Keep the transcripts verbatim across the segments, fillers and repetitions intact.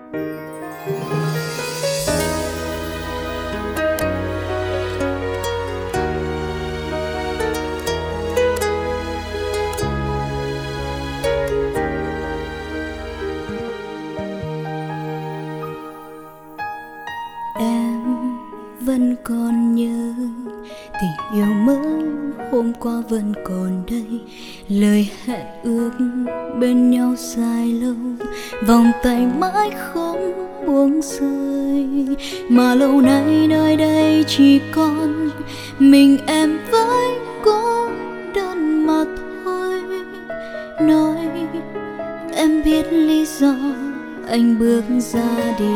Vẫn còn nhớ tình yêu mới hôm qua vẫn còn đây, lời hẹn ước bên nhau dài lâu, vòng tay mãi không buông rơi. Mà lâu nay nơi đây chỉ còn mình em với cô đơn mà thôi. Nói em biết lý do anh bước ra đi.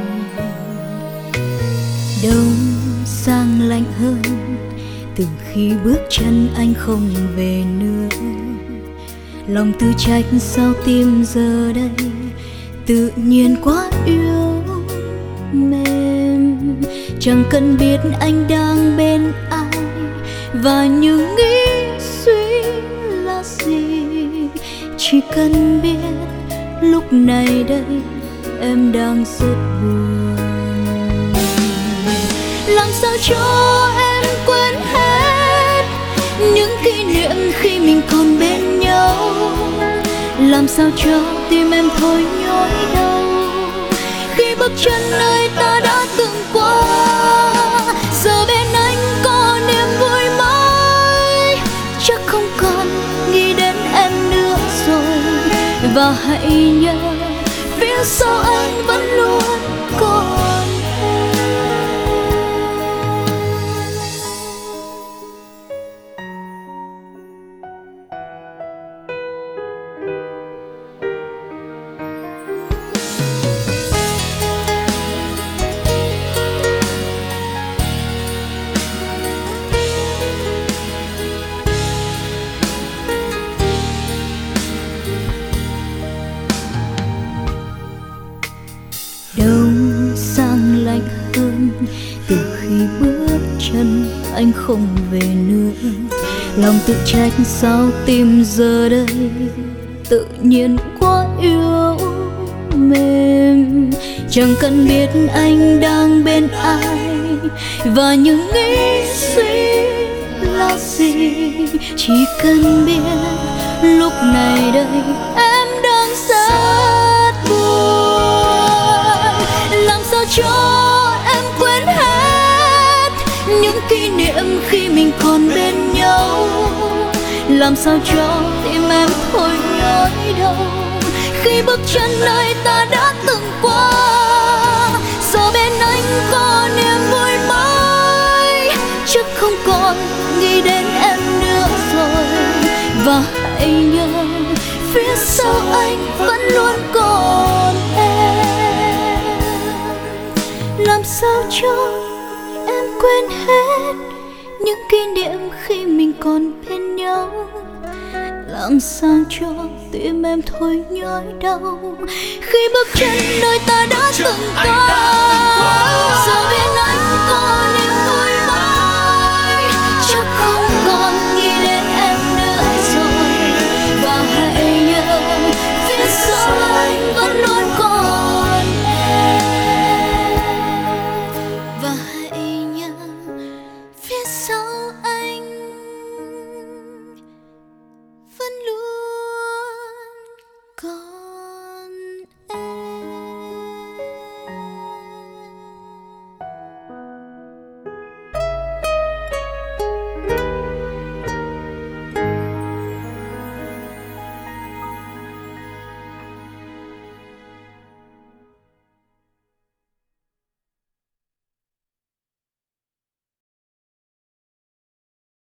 Đông sang lạnh hơn từ khi bước chân anh không về nữa. Lòng tự trách sao tim giờ đây tự nhiên quá yếu mềm. Chẳng cần biết anh đang bên ai và những nghĩ suy là gì, chỉ cần biết lúc này đây em đang rất buồn. Làm sao cho em quên hết những kỷ niệm khi mình còn bên nhau, làm sao cho tim em thôi nhói đau khi bước chân nơi ta đã từng qua. Giờ bên anh có niềm vui mới, chắc không còn nghĩ đến em nữa rồi. Và hãy nhớ phía sau anh vẫn luôn còn. Đông sang lạnh hơn từ khi bước chân anh không về nữa. Lòng tự trách sao tim giờ đây tự nhiên quá yếu mềm. Chẳng cần biết anh đang bên ai và những nghĩ suy là gì, chỉ cần biết lúc này đây em đang rất buồn. Làm sao cho em quên hết những kỷ niệm khi mình còn bên nhau, làm sao cho tim em thôi nhói đau khi bước chân nơi ta đã từng qua. Giờ bên anh có niềm vui mới, chắc không còn nghĩ đến em nữa rồi. Và hãy nhớ phía sau anh vẫn luôn còn em. Làm sao cho em quên hết những kỷ niệm khi mình còn bên nhau, làm sao cho tim em thôi nhói đau khi bước chân nơi ta đã từng qua.